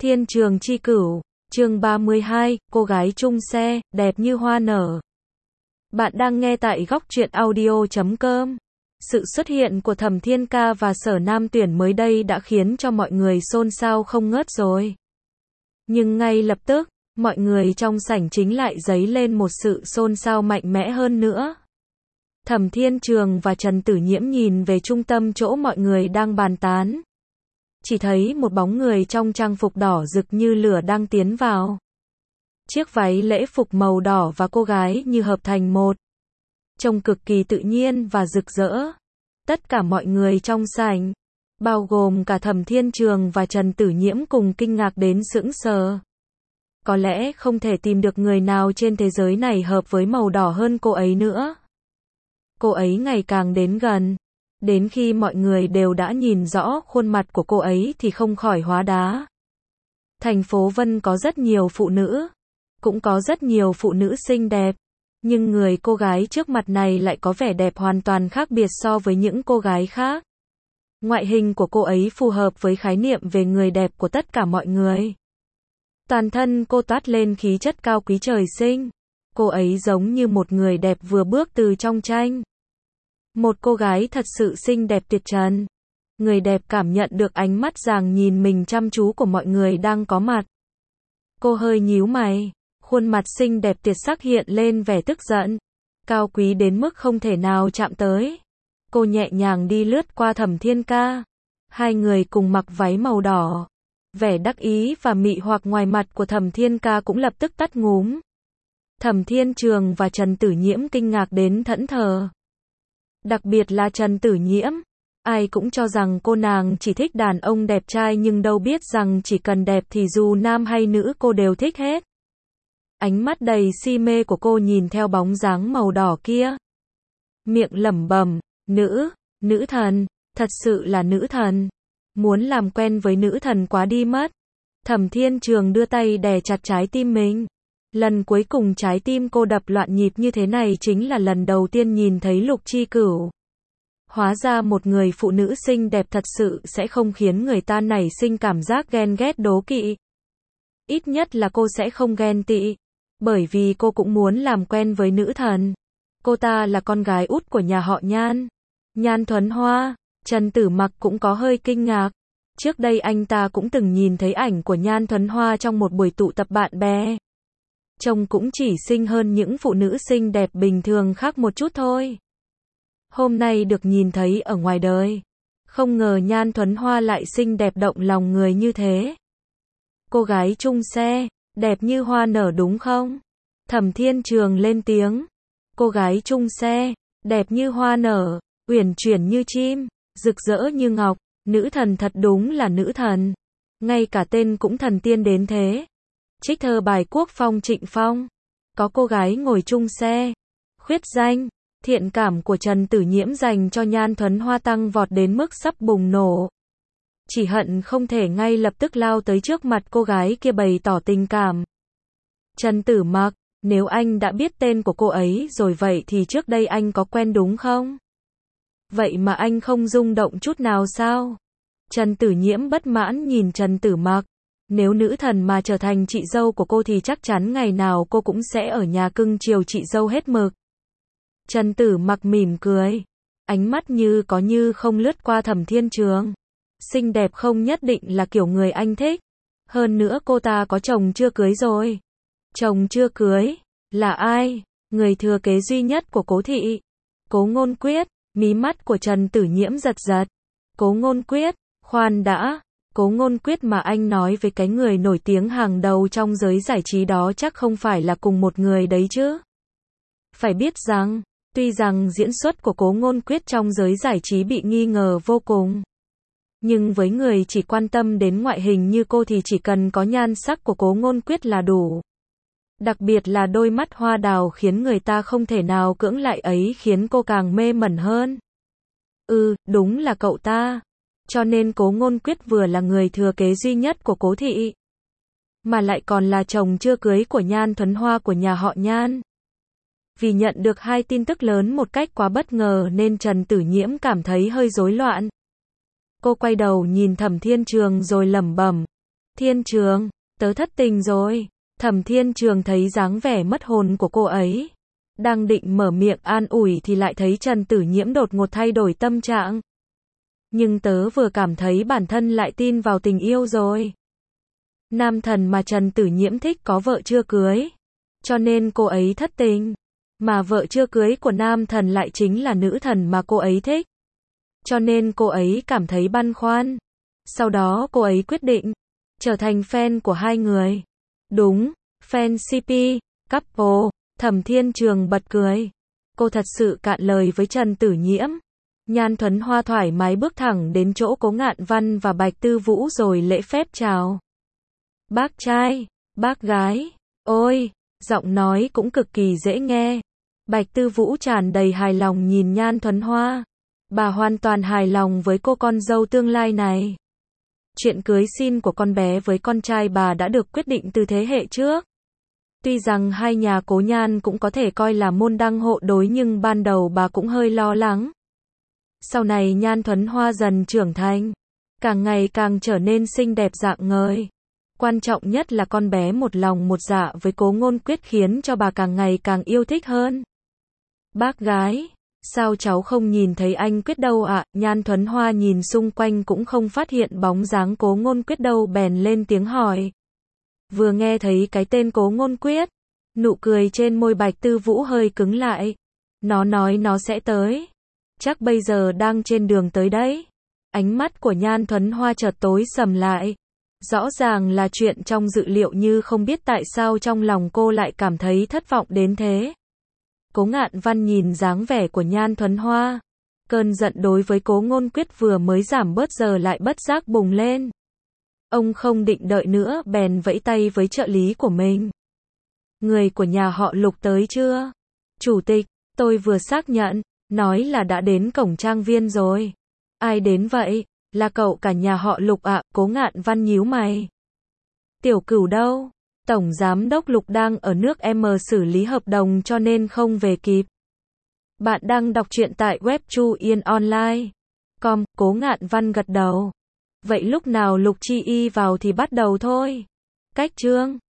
Thiên trường chi cửu, chương 32, cô gái chung xe, đẹp như hoa nở. Bạn đang nghe tại góc truyện audio.com. Sự xuất hiện của Thẩm Thiên Ca và Sở Nam Tuyển mới đây đã khiến cho mọi người xôn xao không ngớt rồi. Nhưng ngay lập tức, mọi người trong sảnh chính lại dấy lên một sự xôn xao mạnh mẽ hơn nữa. Thẩm Thiên Trường và Trần Tử Nhiễm nhìn về trung tâm chỗ mọi người đang bàn tán. Chỉ thấy một bóng người trong trang phục đỏ rực như lửa đang tiến vào. Chiếc váy lễ phục màu đỏ và cô gái như hợp thành một. Trông cực kỳ tự nhiên và rực rỡ. Tất cả mọi người trong sảnh, bao gồm cả Thẩm Thiên Trường và Trần Tử Nhiễm cùng kinh ngạc đến sững sờ. Có lẽ không thể tìm được người nào trên thế giới này hợp với màu đỏ hơn cô ấy nữa. Cô ấy ngày càng đến gần. Đến khi mọi người đều đã nhìn rõ khuôn mặt của cô ấy thì không khỏi hóa đá. Thành phố Vân có rất nhiều phụ nữ. Cũng có rất nhiều phụ nữ xinh đẹp. Nhưng người cô gái trước mặt này lại có vẻ đẹp hoàn toàn khác biệt so với những cô gái khác. Ngoại hình của cô ấy phù hợp với khái niệm về người đẹp của tất cả mọi người. Toàn thân cô toát lên khí chất cao quý trời sinh. Cô ấy giống như một người đẹp vừa bước từ trong tranh. Một cô gái thật sự xinh đẹp tuyệt trần. Người đẹp cảm nhận được ánh mắt ràng nhìn mình chăm chú của mọi người đang có mặt. Cô hơi nhíu mày, khuôn mặt xinh đẹp tuyệt sắc hiện lên vẻ tức giận, cao quý đến mức không thể nào chạm tới. Cô nhẹ nhàng đi lướt qua Thẩm Thiên Ca. Hai người cùng mặc váy màu đỏ. Vẻ đắc ý và mị hoặc ngoài mặt của Thẩm Thiên Ca cũng lập tức tắt ngúm. Thẩm Thiên Trường và Trần Tử Nhiễm kinh ngạc đến thẫn thờ. Đặc biệt là Trần Tử Nhiễm. Ai cũng cho rằng cô nàng chỉ thích đàn ông đẹp trai nhưng đâu biết rằng chỉ cần đẹp thì dù nam hay nữ cô đều thích hết. Ánh mắt đầy si mê của cô nhìn theo bóng dáng màu đỏ kia. Miệng lẩm bẩm, nữ thần, thật sự là nữ thần. Muốn làm quen với nữ thần quá đi mất. Thẩm Thiên Trường đưa tay đè chặt trái tim mình. Lần cuối cùng trái tim cô đập loạn nhịp như thế này chính là lần đầu tiên nhìn thấy Lục Chi Cửu. Hóa ra một người phụ nữ xinh đẹp thật sự sẽ không khiến người ta nảy sinh cảm giác ghen ghét đố kỵ. Ít nhất là cô sẽ không ghen tị. Bởi vì cô cũng muốn làm quen với nữ thần. Cô ta là con gái út của nhà họ Nhan. Nhan Thuấn Hoa. Trần Tử Mặc cũng có hơi kinh ngạc. Trước đây anh ta cũng từng nhìn thấy ảnh của Nhan Thuấn Hoa trong một buổi tụ tập bạn bè. Trông cũng chỉ xinh hơn những phụ nữ xinh đẹp bình thường khác một chút thôi. Hôm nay được nhìn thấy ở ngoài đời. Không ngờ Nhan Thuấn Hoa lại xinh đẹp động lòng người như thế. Cô gái chung xe, đẹp như hoa nở đúng không? Thẩm Thiên Trường lên tiếng. Cô gái chung xe, đẹp như hoa nở, uyển chuyển như chim, rực rỡ như ngọc, nữ thần thật đúng là nữ thần. Ngay cả tên cũng thần tiên đến thế. Trích thơ bài Quốc Phong Trịnh Phong. Có cô gái ngồi chung xe. Khuyết danh, thiện cảm của Trần Tử Nhiễm dành cho Nhan Thuấn Hoa tăng vọt đến mức sắp bùng nổ. Chỉ hận không thể ngay lập tức lao tới trước mặt cô gái kia bày tỏ tình cảm. Trần Tử Mặc, nếu anh đã biết tên của cô ấy rồi vậy thì trước đây anh có quen đúng không? Vậy mà anh không rung động chút nào sao? Trần Tử Nhiễm bất mãn nhìn Trần Tử Mặc. Nếu nữ thần mà trở thành chị dâu của cô thì chắc chắn ngày nào cô cũng sẽ ở nhà cưng chiều chị dâu hết mực. Trần Tử Mặc mỉm cười. Ánh mắt như có như không lướt qua Thẩm Thiên Trường. Xinh đẹp không nhất định là kiểu người anh thích. Hơn nữa cô ta có chồng chưa cưới rồi. Chồng chưa cưới? Là ai? Người thừa kế duy nhất của Cố thị. Cố Ngôn Quyết. Mí mắt của Trần Tử Nhiễm giật giật. Cố Ngôn Quyết? Khoan đã. Cố Ngôn Quyết mà anh nói với cái người nổi tiếng hàng đầu trong giới giải trí đó chắc không phải là cùng một người đấy chứ. Phải biết rằng, tuy rằng diễn xuất của Cố Ngôn Quyết trong giới giải trí bị nghi ngờ vô cùng. Nhưng với người chỉ quan tâm đến ngoại hình như cô thì chỉ cần có nhan sắc của Cố Ngôn Quyết là đủ. Đặc biệt là đôi mắt hoa đào khiến người ta không thể nào cưỡng lại ấy khiến cô càng mê mẩn hơn. Đúng là cậu ta. Cho nên Cố Ngôn Quyết vừa là người thừa kế duy nhất của Cố thị. Mà lại còn là chồng chưa cưới của Nhan Thuấn Hoa của nhà họ Nhan. Vì nhận được hai tin tức lớn một cách quá bất ngờ nên Trần Tử Nhiễm cảm thấy hơi rối loạn. Cô quay đầu nhìn Thẩm Thiên Trường rồi lẩm bẩm. Thiên Trường, tớ thất tình rồi. Thẩm Thiên Trường thấy dáng vẻ mất hồn của cô ấy. Đang định mở miệng an ủi thì lại thấy Trần Tử Nhiễm đột ngột thay đổi tâm trạng. Nhưng tớ vừa cảm thấy bản thân lại tin vào tình yêu rồi. Nam thần mà Trần Tử Nhiễm thích có vợ chưa cưới. Cho nên cô ấy thất tình. Mà vợ chưa cưới của nam thần lại chính là nữ thần mà cô ấy thích. Cho nên cô ấy cảm thấy băn khoăn. Sau đó cô ấy quyết định trở thành fan của hai người. Đúng, fan CP, couple. Thẩm Thiên Trường bật cười. Cô thật sự cạn lời với Trần Tử Nhiễm. Nhan Thuấn Hoa thoải mái bước thẳng đến chỗ Cố Ngạn Văn và Bạch Tư Vũ rồi lễ phép chào. Bác trai, bác gái, ôi, giọng nói cũng cực kỳ dễ nghe. Bạch Tư Vũ tràn đầy hài lòng nhìn Nhan Thuấn Hoa. Bà hoàn toàn hài lòng với cô con dâu tương lai này. Chuyện cưới xin của con bé với con trai bà đã được quyết định từ thế hệ trước. Tuy rằng hai nhà Cố Nhan cũng có thể coi là môn đăng hộ đối nhưng ban đầu bà cũng hơi lo lắng. Sau này Nhan Thuấn Hoa dần trưởng thành, càng ngày càng trở nên xinh đẹp rạng ngời. Quan trọng nhất là con bé một lòng một dạ với Cố Ngôn Quyết khiến cho bà càng ngày càng yêu thích hơn. Bác gái, sao cháu không nhìn thấy anh Quyết đâu ạ? Nhan Thuấn Hoa nhìn xung quanh cũng không phát hiện bóng dáng Cố Ngôn Quyết đâu bèn lên tiếng hỏi. Vừa nghe thấy cái tên Cố Ngôn Quyết, nụ cười trên môi Bạch Tư Vũ hơi cứng lại. Nó nói nó sẽ tới. Chắc bây giờ đang trên đường tới đấy. Ánh mắt của Nhan Thuấn Hoa chợt tối sầm lại. Rõ ràng là chuyện trong dự liệu như không biết tại sao trong lòng cô lại cảm thấy thất vọng đến thế. Cố Ngạn Văn nhìn dáng vẻ của Nhan Thuấn Hoa. Cơn giận đối với Cố Ngôn Quyết vừa mới giảm bớt giờ lại bất giác bùng lên. Ông không định đợi nữa bèn vẫy tay với trợ lý của mình. Người của nhà họ Lục tới chưa? Chủ tịch, tôi vừa xác nhận, nói là đã đến cổng trang viên rồi. Ai đến vậy? Là cậu cả nhà họ Lục ạ. Cố Ngạn Văn nhíu mày. Tiểu Cửu đâu? Tổng giám đốc Lục đang ở nước M xử lý hợp đồng cho nên không về kịp. Bạn đang đọc truyện tại web Chu Yên Online. Com. Cố Ngạn Văn gật đầu. Vậy lúc nào Lục Chi Y vào thì bắt đầu thôi. Cách chương